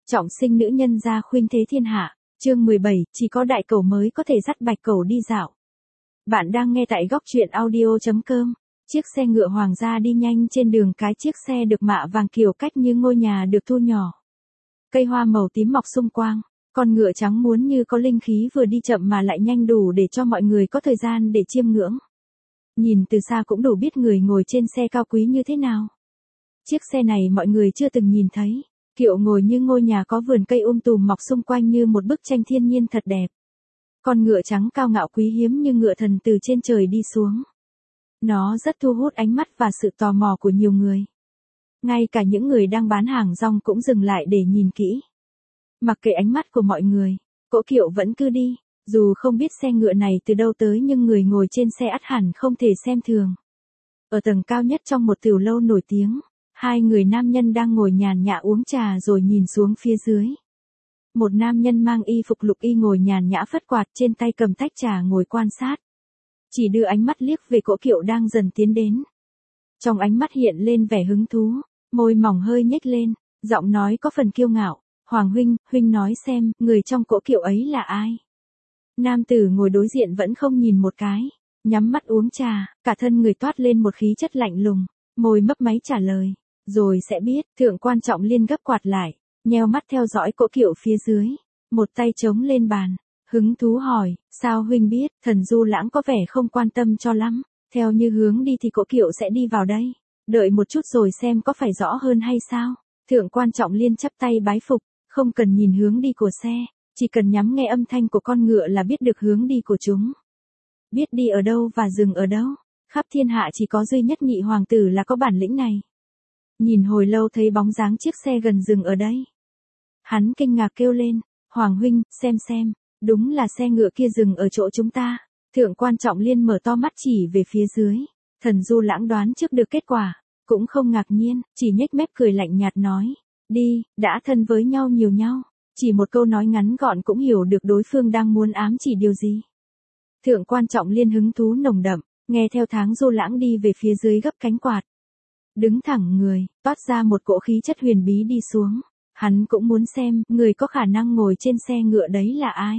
Trọng sinh nữ nhân gia khuynh thế thiên hạ, chương 17, chỉ có đại cẩu mới có thể dắt bạch cẩu đi dạo. Bạn đang nghe tại góc truyện audio.com. Chiếc xe ngựa hoàng gia đi nhanh trên đường cái, chiếc xe được mạ vàng kiểu cách như ngôi nhà được thu nhỏ. Cây hoa màu tím mọc xung quanh, con ngựa trắng muốn như có linh khí vừa đi chậm mà lại nhanh đủ để cho mọi người có thời gian để chiêm ngưỡng. Nhìn từ xa cũng đủ biết người ngồi trên xe cao quý như thế nào. Chiếc xe này mọi người chưa từng nhìn thấy. Kiệu ngồi như ngôi nhà có vườn cây tùm mọc xung quanh như một bức tranh thiên nhiên thật đẹp. Con ngựa trắng cao ngạo quý hiếm như ngựa thần từ trên trời đi xuống. Nó rất thu hút ánh mắt và sự tò mò của nhiều người. Ngay cả những người đang bán hàng rong cũng dừng lại để nhìn kỹ. Mặc kệ ánh mắt của mọi người, cỗ kiệu vẫn cứ đi. Dù không biết xe ngựa này từ đâu tới nhưng người ngồi trên xe ắt hẳn không thể xem thường. Ở tầng cao nhất trong một tiểu lâu nổi tiếng, hai người nam nhân đang ngồi nhàn nhã uống trà rồi nhìn xuống phía dưới. Một nam nhân mang y phục lục y ngồi nhàn nhã phất quạt, trên tay cầm tách trà ngồi quan sát. Chỉ đưa ánh mắt liếc về cỗ kiệu đang dần tiến đến. Trong ánh mắt hiện lên vẻ hứng thú, môi mỏng hơi nhếch lên, giọng nói có phần kiêu ngạo. Hoàng huynh, huynh nói xem, người trong cỗ kiệu ấy là ai? Nam tử ngồi đối diện vẫn không nhìn một cái, nhắm mắt uống trà, cả thân người toát lên một khí chất lạnh lùng, môi mấp máy trả lời. Rồi sẽ biết. Thượng quan Trọng Liên gấp quạt lại, nheo mắt theo dõi cỗ kiệu phía dưới, một tay chống lên bàn, hứng thú hỏi, sao huynh biết? Thần Du Lãng có vẻ không quan tâm cho lắm, theo như hướng đi thì cỗ kiệu sẽ đi vào đây, đợi một chút rồi xem có phải rõ hơn hay sao? Thượng quan Trọng Liên chắp tay bái phục, không cần nhìn hướng đi của xe, chỉ cần nhắm nghe âm thanh của con ngựa là biết được hướng đi của chúng. Biết đi ở đâu và dừng ở đâu, khắp thiên hạ chỉ có duy nhất Nhị hoàng tử là có bản lĩnh này. Nhìn hồi lâu thấy bóng dáng chiếc xe gần dừng ở đây. Hắn kinh ngạc kêu lên, Hoàng huynh, xem, đúng là xe ngựa kia dừng ở chỗ chúng ta. Thượng quan Trọng Liên mở to mắt chỉ về phía dưới. Thần Du Lãng đoán trước được kết quả, cũng không ngạc nhiên, chỉ nhếch mép cười lạnh nhạt nói, đi, đã thân với nhau nhiều nhau. Chỉ một câu nói ngắn gọn cũng hiểu được đối phương đang muốn ám chỉ điều gì. Thượng quan Trọng Liên hứng thú nồng đậm, nghe theo tháng Du Lãng đi về phía dưới gấp cánh quạt. Đứng thẳng người, toát ra một cỗ khí chất huyền bí đi xuống. Hắn cũng muốn xem, người có khả năng ngồi trên xe ngựa đấy là ai.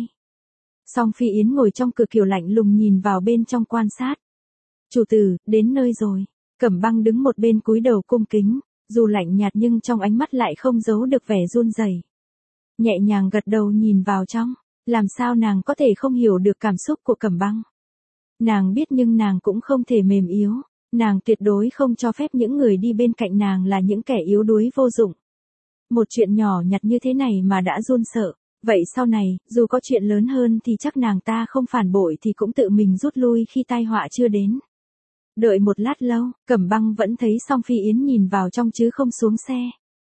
Song Phi Yến ngồi trong cửa kiệu lạnh lùng nhìn vào bên trong quan sát. Chủ tử, đến nơi rồi. Cẩm Băng đứng một bên cúi đầu cung kính, dù lạnh nhạt nhưng trong ánh mắt lại không giấu được vẻ run rẩy. Nhẹ nhàng gật đầu nhìn vào trong, làm sao nàng có thể không hiểu được cảm xúc của Cẩm Băng. Nàng biết nhưng nàng cũng không thể mềm yếu. Nàng tuyệt đối không cho phép những người đi bên cạnh nàng là những kẻ yếu đuối vô dụng. Một chuyện nhỏ nhặt như thế này mà đã run sợ, vậy sau này, dù có chuyện lớn hơn thì chắc nàng ta không phản bội thì cũng tự mình rút lui khi tai họa chưa đến. Đợi một lát lâu, Cẩm Băng vẫn thấy Song Phi Yến nhìn vào trong chứ không xuống xe.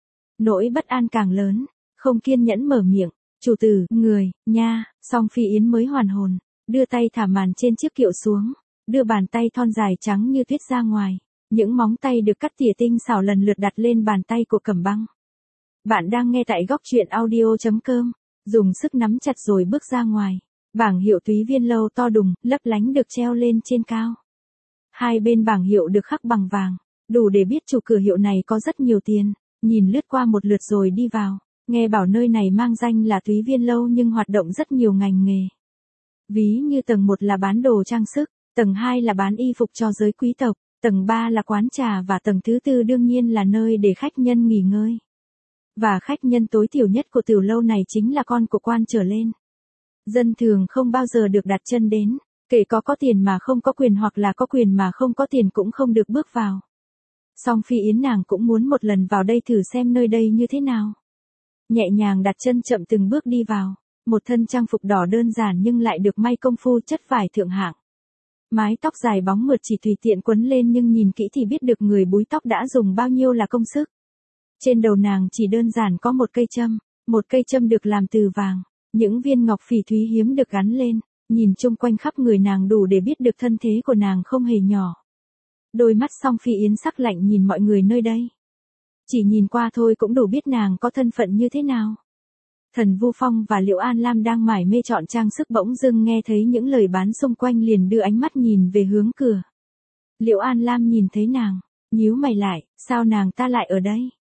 Nỗi bất an càng lớn, không kiên nhẫn mở miệng, chủ tử, người, nha. Song Phi Yến mới hoàn hồn, đưa tay thả màn trên chiếc kiệu xuống. Đưa bàn tay thon dài trắng như tuyết ra ngoài, những móng tay được cắt tỉa tinh xảo lần lượt đặt lên bàn tay của Cẩm Băng. Bạn đang nghe tại góc truyện audio.com, dùng sức nắm chặt rồi bước ra ngoài. Bảng hiệu Túy Viên lâu to đùng, lấp lánh được treo lên trên cao. Hai bên bảng hiệu được khắc bằng vàng, đủ để biết chủ cửa hiệu này có rất nhiều tiền. Nhìn lướt qua một lượt rồi đi vào, nghe bảo nơi này mang danh là Túy Viên lâu nhưng hoạt động rất nhiều ngành nghề. Ví như tầng 1 là bán đồ trang sức. Tầng 2 là bán y phục cho giới quý tộc, tầng 3 là quán trà và tầng thứ 4 đương nhiên là nơi để khách nhân nghỉ ngơi. Và khách nhân tối thiểu nhất của tiểu lâu này chính là con của quan trở lên. Dân thường không bao giờ được đặt chân đến, kể có tiền mà không có quyền hoặc là có quyền mà không có tiền cũng không được bước vào. Song Phi Yến nàng cũng muốn một lần vào đây thử xem nơi đây như thế nào. Nhẹ nhàng đặt chân chậm từng bước đi vào, một thân trang phục đỏ đơn giản nhưng lại được may công phu chất vải thượng hạng. Mái tóc dài bóng mượt chỉ tùy tiện quấn lên nhưng nhìn kỹ thì biết được người búi tóc đã dùng bao nhiêu là công sức. Trên đầu nàng chỉ đơn giản có một cây châm được làm từ vàng, những viên ngọc phỉ thúy hiếm được gắn lên, nhìn chung quanh khắp người nàng đủ để biết được thân thế của nàng không hề nhỏ. Đôi mắt Song Phi Yến sắc lạnh nhìn mọi người nơi đây. Chỉ nhìn qua thôi cũng đủ biết nàng có thân phận như thế nào. Thần Vu Phong và Liễu An Lam đang mải mê chọn trang sức bỗng dưng nghe thấy những lời bán xung quanh liền đưa ánh mắt nhìn về hướng cửa. Liễu An Lam nhìn thấy nàng, nhíu mày lại, sao nàng ta lại ở đây?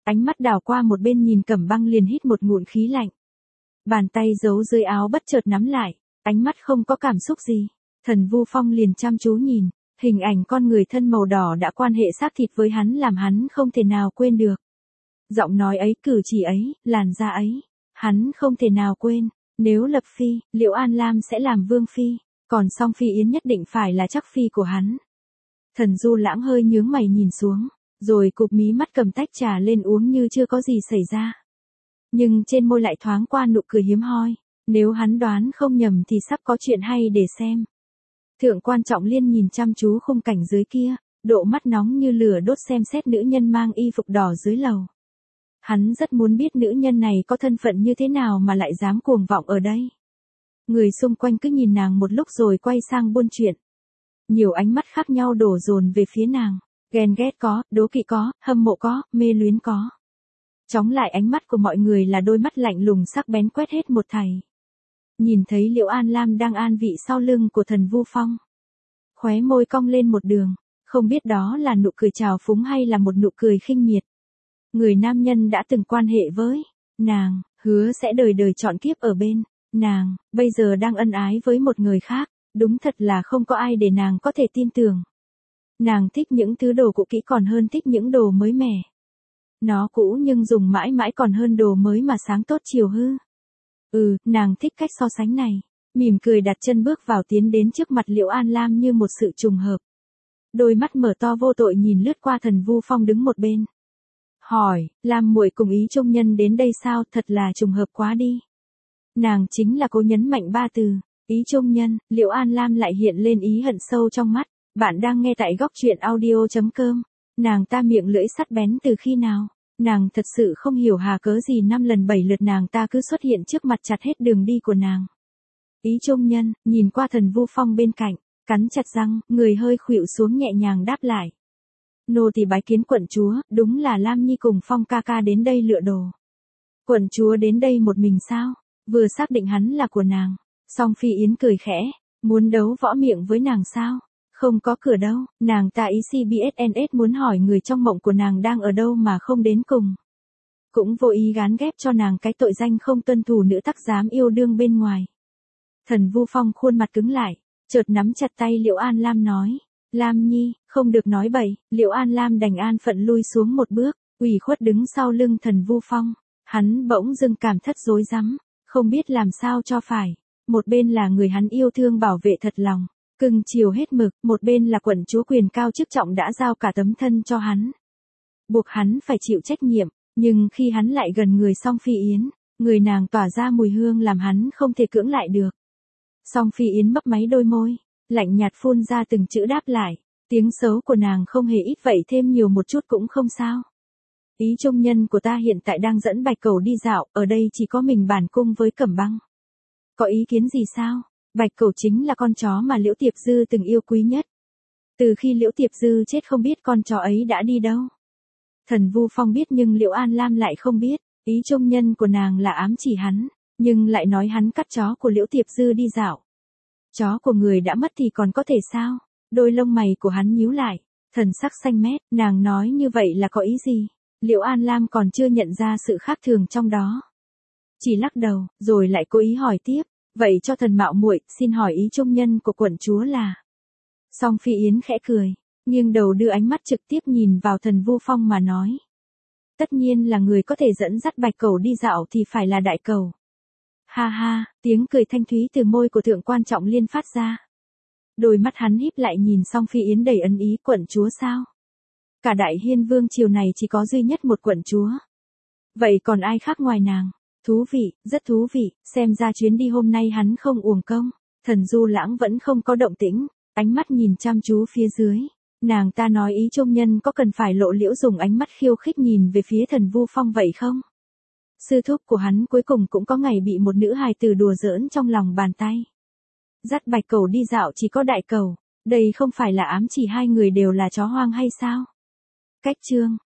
ánh mắt đảo qua một bên nhìn Cẩm Băng liền hít một ngụm khí lạnh. Bàn tay giấu dưới áo bất chợt nắm lại, ánh mắt không có cảm xúc gì. Thần Vu Phong liền chăm chú nhìn, hình ảnh con người thân màu đỏ đã quan hệ xác thịt với hắn làm hắn không thể nào quên được. Giọng nói ấy, cử chỉ ấy, làn da ấy, hắn không thể nào quên. Nếu lập phi, Liễu An Lam sẽ làm vương phi, còn Song Phi Yến nhất định phải là chắc phi của hắn. Thần Du Lãng hơi nhướng mày nhìn xuống, rồi cụp mí mắt cầm tách trà lên uống như chưa có gì xảy ra. Nhưng trên môi lại thoáng qua nụ cười hiếm hoi, nếu hắn đoán không nhầm thì sắp có chuyện hay để xem. Thượng quan Trọng Liên nhìn chăm chú khung cảnh dưới kia, độ mắt nóng như lửa đốt xem xét nữ nhân mang y phục đỏ dưới lầu. Hắn rất muốn biết nữ nhân này có thân phận như thế nào mà lại dám cuồng vọng ở đây. Người xung quanh cứ nhìn nàng một lúc rồi quay sang buôn chuyện. Nhiều ánh mắt khác nhau đổ dồn về phía nàng, ghen ghét có, đố kỵ có, hâm mộ có, mê luyến có. Chóng lại ánh mắt của mọi người là đôi mắt lạnh lùng sắc bén quét hết một thảy. Nhìn thấy Liễu An Lam đang an vị sau lưng của Thần Vu Phong. Khóe môi cong lên một đường, không biết đó là nụ cười trào phúng hay là một nụ cười khinh miệt. Người nam nhân đã từng quan hệ với nàng, hứa sẽ đời đời trọn kiếp ở bên nàng, bây giờ đang ân ái với một người khác, đúng thật là không có ai để nàng có thể tin tưởng. Nàng thích những thứ đồ cũ kỹ còn hơn thích những đồ mới mẻ. Nó cũ nhưng dùng mãi mãi còn hơn đồ mới mà sáng tốt chiều hư. Nàng thích cách so sánh này. Mỉm cười đặt chân bước vào tiến đến trước mặt Liễu An Lam như một sự trùng hợp. Đôi mắt mở to vô tội nhìn lướt qua Thần Vu Phong đứng một bên. Hỏi, Lam muội cùng Ý Trung Nhân đến đây sao, thật là trùng hợp quá đi. Nàng chính là cố nhấn mạnh ba từ, Ý Trung Nhân. Liễu An Lam lại hiện lên ý hận sâu trong mắt. Bạn đang nghe tại góc truyện audio.com. Nàng ta miệng lưỡi sắt bén từ khi nào? Nàng thật sự không hiểu hà cớ gì 5 lần 7 lượt nàng ta cứ xuất hiện trước mặt chặt hết đường đi của nàng. Ý Trung Nhân, nhìn qua Thần Vu Phong bên cạnh, cắn chặt răng, người hơi khuỵu xuống nhẹ nhàng đáp lại. Nô tỳ bái kiến quận chúa, đúng là Lam Nhi cùng Phong ca ca đến đây lựa đồ. Quận chúa đến đây một mình sao? Vừa xác định hắn là của nàng. Song Phi Yến cười khẽ, muốn đấu võ miệng với nàng sao? Không có cửa đâu, nàng ta ý CBSNS muốn hỏi người trong mộng của nàng đang ở đâu mà không đến cùng. Cũng vô ý gán ghép cho nàng cái tội danh không tuân thủ nữ tắc dám yêu đương bên ngoài. Thần Vu Phong khuôn mặt cứng lại, chợt nắm chặt tay Liễu An Lam nói. Lam Nhi, không được nói bậy. Liễu An Lam đành an phận lui xuống một bước, ủy khuất đứng sau lưng Thần Vu Phong. Hắn bỗng dưng cảm thất rối rắm, không biết làm sao cho phải. Một bên là người hắn yêu thương bảo vệ thật lòng, cưng chiều hết mực, một bên là quận chúa quyền cao chức trọng đã giao cả tấm thân cho hắn. Buộc hắn phải chịu trách nhiệm, nhưng khi hắn lại gần người Song Phi Yến, người nàng tỏa ra mùi hương làm hắn không thể cưỡng lại được. Song Phi Yến mấp máy đôi môi, lạnh nhạt phun ra từng chữ đáp lại, tiếng xấu của nàng không hề ít vậy thêm nhiều một chút cũng không sao. Ý Trung Nhân của ta hiện tại đang dẫn Bạch Cẩu đi dạo, ở đây chỉ có mình bản cung với Cẩm Băng. Có ý kiến gì sao? Bạch Cẩu chính là con chó mà Liễu Tiệp Dư từng yêu quý nhất. Từ khi Liễu Tiệp Dư chết không biết con chó ấy đã đi đâu. Thần Vu Phong biết nhưng Liễu An Lam lại không biết, ý Trung Nhân của nàng là ám chỉ hắn, nhưng lại nói hắn cắt chó của Liễu Tiệp Dư đi dạo. Chó của người đã mất thì còn có thể sao? Đôi lông mày của hắn nhíu lại, thần sắc xanh mét, nàng nói như vậy là có ý gì? Liễu An Lam còn chưa nhận ra sự khác thường trong đó. Chỉ lắc đầu, rồi lại cố ý hỏi tiếp, vậy cho thần mạo muội, xin hỏi ý Trung Nhân của quận chúa là? Song Phi Yến khẽ cười, nghiêng đầu đưa ánh mắt trực tiếp nhìn vào Thần Vu Phong mà nói. Tất nhiên là người có thể dẫn dắt Bạch Cẩu đi dạo thì phải là Đại Cẩu. Ha ha, tiếng cười thanh thúy từ môi của Thượng quan Trọng Liên phát ra. Đôi mắt hắn híp lại nhìn Song Phi Yến đầy ân ý, quận chúa sao? Cả Đại Hiên Vương triều này chỉ có duy nhất một quận chúa. Vậy còn ai khác ngoài nàng? Thú vị, rất thú vị, xem ra chuyến đi hôm nay hắn không uổng công. Thần Du Lãng vẫn không có động tĩnh, ánh mắt nhìn chăm chú phía dưới. Nàng ta nói ý Trung Nhân có cần phải lộ liễu dùng ánh mắt khiêu khích nhìn về phía Thần Vu Phong vậy không? Sư thúc của hắn cuối cùng cũng có ngày bị một nữ hài tử đùa giỡn trong lòng bàn tay. Dắt Bạch Cẩu đi dạo chỉ có Đại Cẩu, đây không phải là ám chỉ hai người đều là chó hoang hay sao? Cách chương